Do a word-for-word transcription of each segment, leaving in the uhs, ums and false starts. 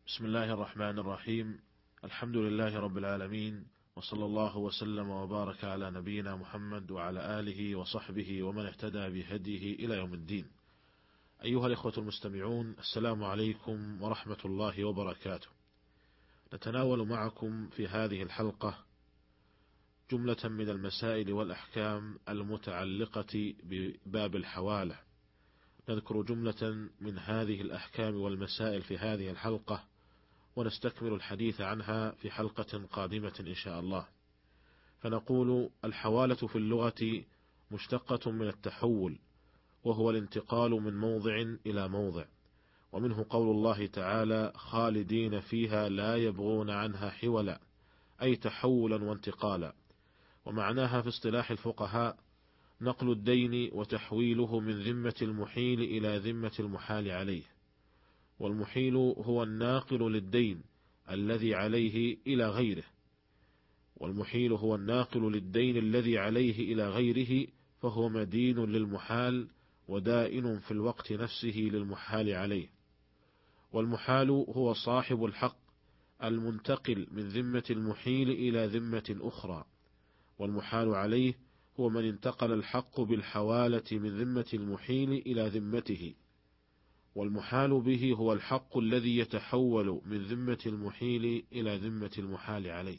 بسم الله الرحمن الرحيم. الحمد لله رب العالمين، وصلى الله وسلم وبارك على نبينا محمد وعلى آله وصحبه ومن اهتدى بهديه إلى يوم الدين. أيها الإخوة المستمعون، السلام عليكم ورحمة الله وبركاته. نتناول معكم في هذه الحلقة جملة من المسائل والأحكام المتعلقة بباب الحوالة. نذكر جملة من هذه الأحكام والمسائل في هذه الحلقة، ونستكمل الحديث عنها في حلقة قادمة إن شاء الله. فنقول: الحوالة في اللغة مشتقة من التحول، وهو الانتقال من موضع إلى موضع، ومنه قول الله تعالى: خالدين فيها لا يبغون عنها حولا، أي تحولا وانتقالا. ومعناها في اصطلاح الفقهاء نقل الدين وتحويله من ذمة المحيل إلى ذمة المحال عليه. والمحيل هو الناقل للدين الذي عليه إلى غيره، والمحيل هو الناقل للدين الذي عليه إلى غيره، فهو مدين للمحال ودائن في الوقت نفسه للمحال عليه. والمحال هو صاحب الحق المنتقل من ذمة المحيل إلى ذمة أخرى، والمحال عليه هو من انتقل الحق بالحوالة من ذمة المحيل إلى ذمته. والمحال به هو الحق الذي يتحول من ذمة المحيل إلى ذمة المحال عليه.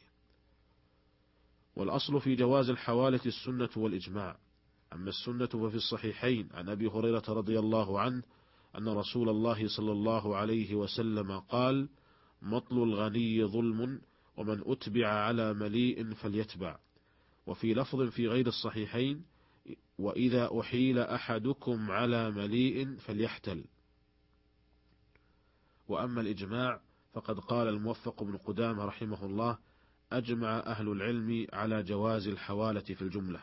والأصل في جواز الحوالة السنة والإجماع. أما السنة ففي الصحيحين عن أبي هريرة رضي الله عنه أن رسول الله صلى الله عليه وسلم قال: مطل الغني ظلم، ومن أتبع على مليء فليتبع. وفي لفظ في غير الصحيحين: وإذا أحيل أحدكم على مليء فليحتل. وأما الإجماع فقد قال الموفق بن قدامة رحمه الله: أجمع أهل العلم على جواز الحوالة في الجملة.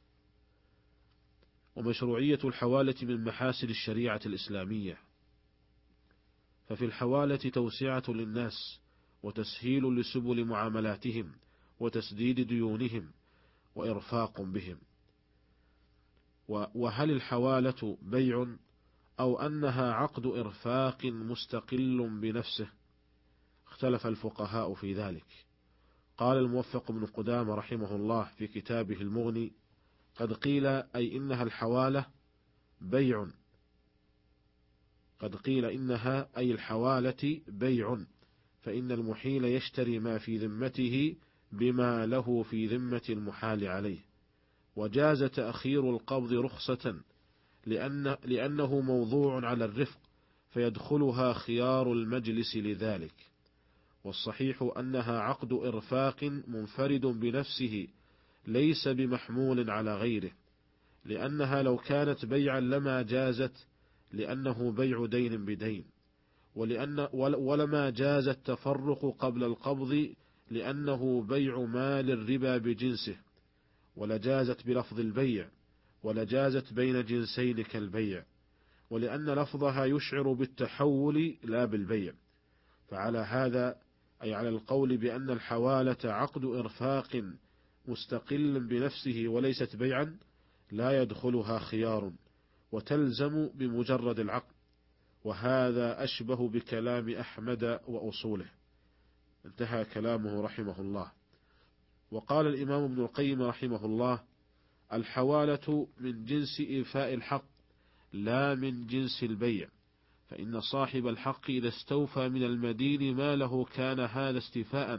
ومشروعية الحوالة من محاسن الشريعة الإسلامية، ففي الحوالة توسعة للناس وتسهيل لسبل معاملاتهم وتسديد ديونهم وإرفاق بهم. وهل الحوالة بيع أو أنها عقد إرفاق مستقل بنفسه؟ اختلف الفقهاء في ذلك. قال الموفق بن قدامة رحمه الله في كتابه المغني: قد قيل أي إنها الحوالة بيع قد قيل إنها أي الحوالة بيع، فإن المحيل يشتري ما في ذمته بما له في ذمة المحال عليه. وجاز تأخير القبض رخصة لأن لأنه موضوع على الرفق، فيدخلها خيار المجلس لذلك. والصحيح أنها عقد إرفاق منفرد بنفسه، ليس بمحمول على غيره، لأنها لو كانت بيعا لما جازت، لأنه بيع دين بدين. ولأن ولما جاز التفرق قبل القبض، لأنه بيع مال الربا بجنسه. ولجازت بلفظ البيع، ولجازت بين جنسين كالبيع، ولأن لفظها يشعر بالتحول لا بالبيع. فعلى هذا، أي على القول بأن الحوالة عقد إرفاق مستقل بنفسه وليست بيعا، لا يدخلها خيار، وتلزم بمجرد العقد. وهذا أشبه بكلام أحمد وأصوله. انتهى كلامه رحمه الله. وقال الإمام ابن القيم رحمه الله: الحوالة من جنس إيفاء الحق لا من جنس البيع، فإن صاحب الحق إذا استوفى من المدين ماله كان هذا استيفاء،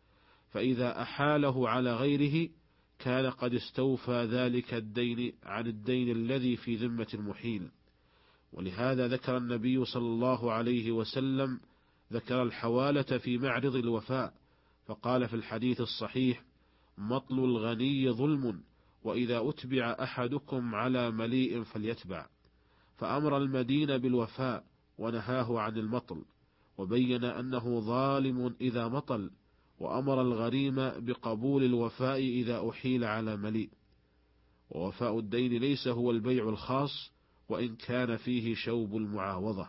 فإذا أحاله على غيره كان قد استوفى ذلك الدين عن الدين الذي في ذمة المحيل. ولهذا ذكر النبي صلى الله عليه وسلم ذكر الحوالة في معرض الوفاء، فقال في الحديث الصحيح: مطل الغني ظلم، وإذا أتبع أحدكم على مليء فليتبع. فأمر المدين بالوفاء ونهاه عن المطل، وبين أنه ظالم إذا مطل، وأمر الغريم بقبول الوفاء إذا أحيل على مليء. ووفاء الدين ليس هو البيع الخاص، وإن كان فيه شوب المعاوضة.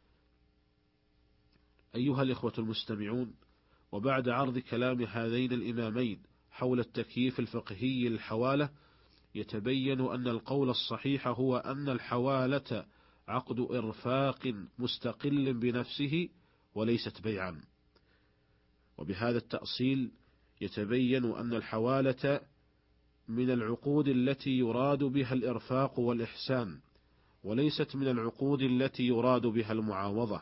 أيها الإخوة المستمعون، وبعد عرض كلام هذين الإمامين حول التكييف الفقهي للحوالة، يتبين أن القول الصحيح هو أن الحوالة عقد إرفاق مستقل بنفسه وليست بيعا. وبهذا التأصيل يتبين أن الحوالة من العقود التي يراد بها الإرفاق والإحسان، وليست من العقود التي يراد بها المعاوضة.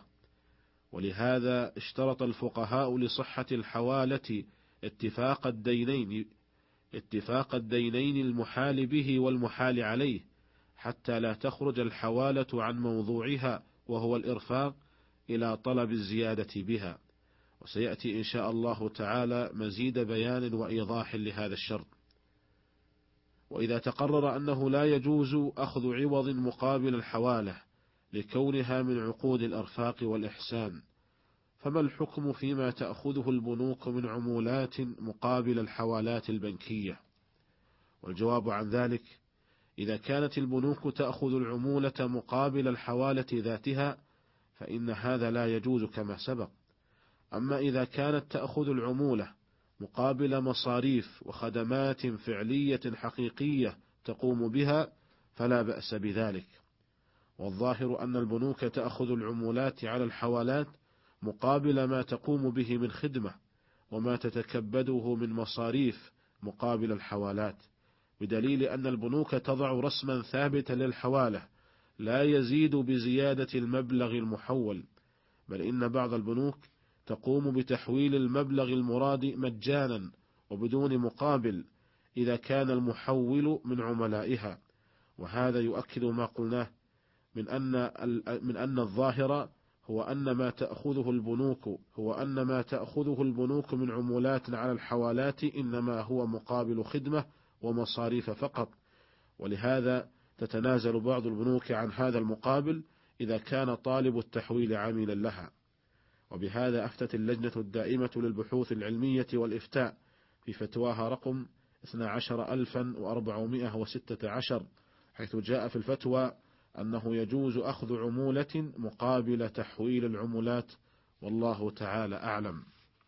ولهذا اشترط الفقهاء لصحة الحوالة اتفاق الدينين اتفاق الدينين المحال به والمحال عليه، حتى لا تخرج الحوالة عن موضوعها وهو الإرفاق إلى طلب الزيادة بها. وسيأتي إن شاء الله تعالى مزيد بيان وإيضاح لهذا الشرط. وإذا تقرر أنه لا يجوز أخذ عوض مقابل الحوالة لكونها من عقود الإرفاق والإحسان، فما الحكم فيما تأخذه البنوك من عمولات مقابل الحوالات البنكية؟ والجواب عن ذلك: إذا كانت البنوك تأخذ العمولة مقابل الحوالة ذاتها فإن هذا لا يجوز كما سبق. أما إذا كانت تأخذ العمولة مقابل مصاريف وخدمات فعلية حقيقية تقوم بها فلا بأس بذلك. والظاهر أن البنوك تأخذ العمولات على الحوالات مقابل ما تقوم به من خدمة وما تتكبده من مصاريف مقابل الحوالات، بدليل أن البنوك تضع رسما ثابتا للحوالة لا يزيد بزيادة المبلغ المحول، بل إن بعض البنوك تقوم بتحويل المبلغ المراد مجانا وبدون مقابل إذا كان المحول من عملائها. وهذا يؤكد ما قلناه من أن من أن الظاهر هو أن ما تأخذه البنوك هو أن ما تأخذه البنوك من عمولات على الحوالات إنما هو مقابل خدمة ومصاريف فقط، ولهذا تتنازل بعض البنوك عن هذا المقابل إذا كان طالب التحويل عاملا لها. وبهذا أفتت اللجنة الدائمة للبحوث العلمية والإفتاء في فتواها رقم اثنا عشر ألفا وأربعمائة وستة عشر، حيث جاء في الفتوى أنه يجوز أخذ عمولة مقابل تحويل العمولات، والله تعالى أعلم.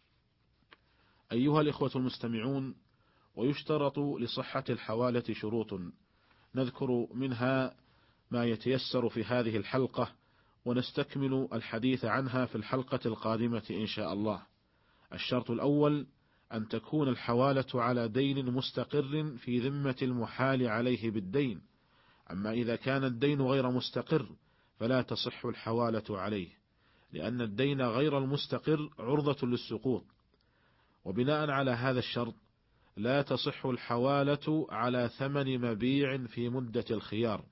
أيها الإخوة المستمعون، ويشترط لصحة الحوالة شروط نذكر منها ما يتيسر في هذه الحلقة، ونستكمل الحديث عنها في الحلقة القادمة إن شاء الله. الشرط الأول أن تكون الحوالة على دين مستقر في ذمة المحال عليه بالدين. أما إذا كان الدين غير مستقر فلا تصح الحوالة عليه، لأن الدين غير المستقر عرضة للسقوط. وبناء على هذا الشرط لا تصح الحوالة على ثمن مبيع في مدة الخيار.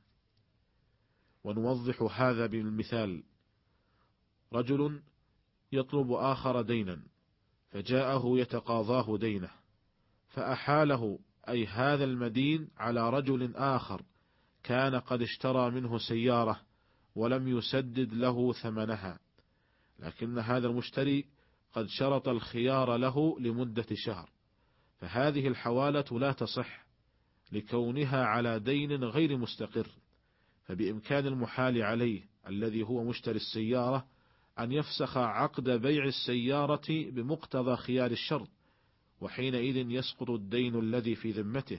ونوضح هذا بالمثال: رجل يطلب آخر دينا فجاءه يتقاضاه دينه، فأحاله أي هذا المدين على رجل آخر كان قد اشترى منه سيارة ولم يسدد له ثمنها، لكن هذا المشتري قد شرط الخيار له لمدة شهر، فهذه الحوالة لا تصح لكونها على دين غير مستقر. فبإمكان المحال عليه الذي هو مشتري السيارة أن يفسخ عقد بيع السيارة بمقتضى خيار الشرط، وحينئذ يسقط الدين الذي في ذمته.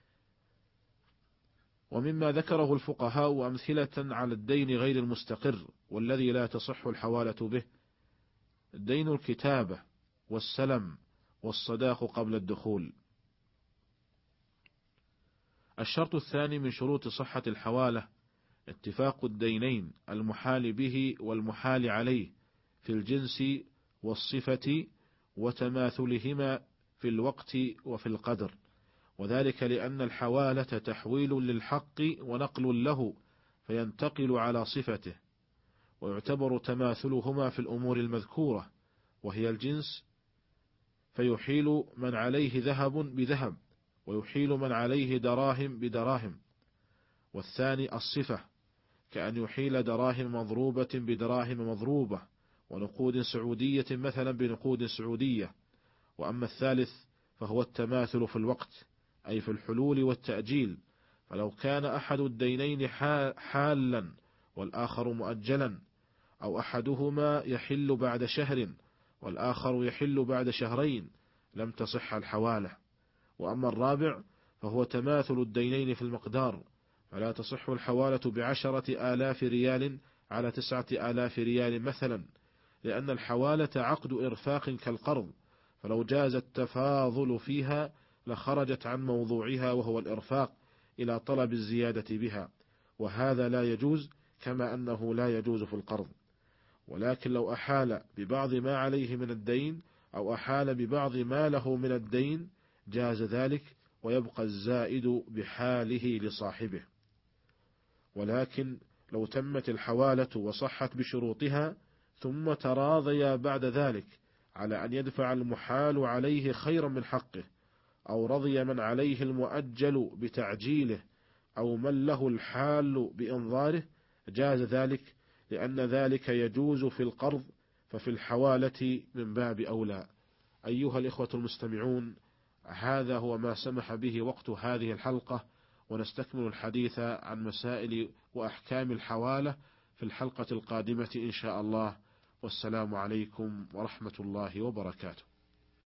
ومما ذكره الفقهاء أمثلة على الدين غير المستقر والذي لا تصح الحوالة به: الدين الكتابة والسلم والصداق قبل الدخول. الشرط الثاني من شروط صحة الحوالة اتفاق الدينين المحال به والمحال عليه في الجنس والصفة وتماثلهما في الوقت وفي القدر، وذلك لأن الحوالة تحويل للحق ونقل له فينتقل على صفته، ويعتبر تماثلهما في الأمور المذكورة وهي الجنس، فيحيل من عليه ذهب بذهب ويحيل من عليه دراهم بدراهم. والثاني الصفة، كأن يحيل دراهم مضروبة بدراهم مضروبة ونقود سعودية مثلا بنقود سعودية. وأما الثالث فهو التماثل في الوقت، أي في الحلول والتأجيل، فلو كان أحد الدينين حالا والآخر مؤجلا، أو أحدهما يحل بعد شهر والآخر يحل بعد شهرين، لم تصح الحوالة. وأما الرابع فهو تماثل الدينين في المقدار، فلا تصح الحوالة بعشرة آلاف ريال على تسعة آلاف ريال مثلا، لأن الحوالة عقد إرفاق كالقرض، فلو جاز التفاضل فيها لخرجت عن موضوعها وهو الإرفاق إلى طلب الزيادة بها، وهذا لا يجوز كما أنه لا يجوز في القرض. ولكن لو أحال ببعض ما عليه من الدين أو أحال ببعض ما له من الدين جاز ذلك، ويبقى الزائد بحاله لصاحبه. ولكن لو تمت الحوالة وصحت بشروطها ثم تراضيا بعد ذلك على أن يدفع المحال عليه خيرا من حقه، أو رضي من عليه المؤجل بتعجيله، أو من له الحال بإنظاره، جاز ذلك، لأن ذلك يجوز في القرض، ففي الحوالة من باب أولى. أيها الإخوة المستمعون، هذا هو ما سمح به وقت هذه الحلقة، ونستكمل الحديث عن مسائل وأحكام الحوالة في الحلقة القادمة إن شاء الله. والسلام عليكم ورحمة الله وبركاته.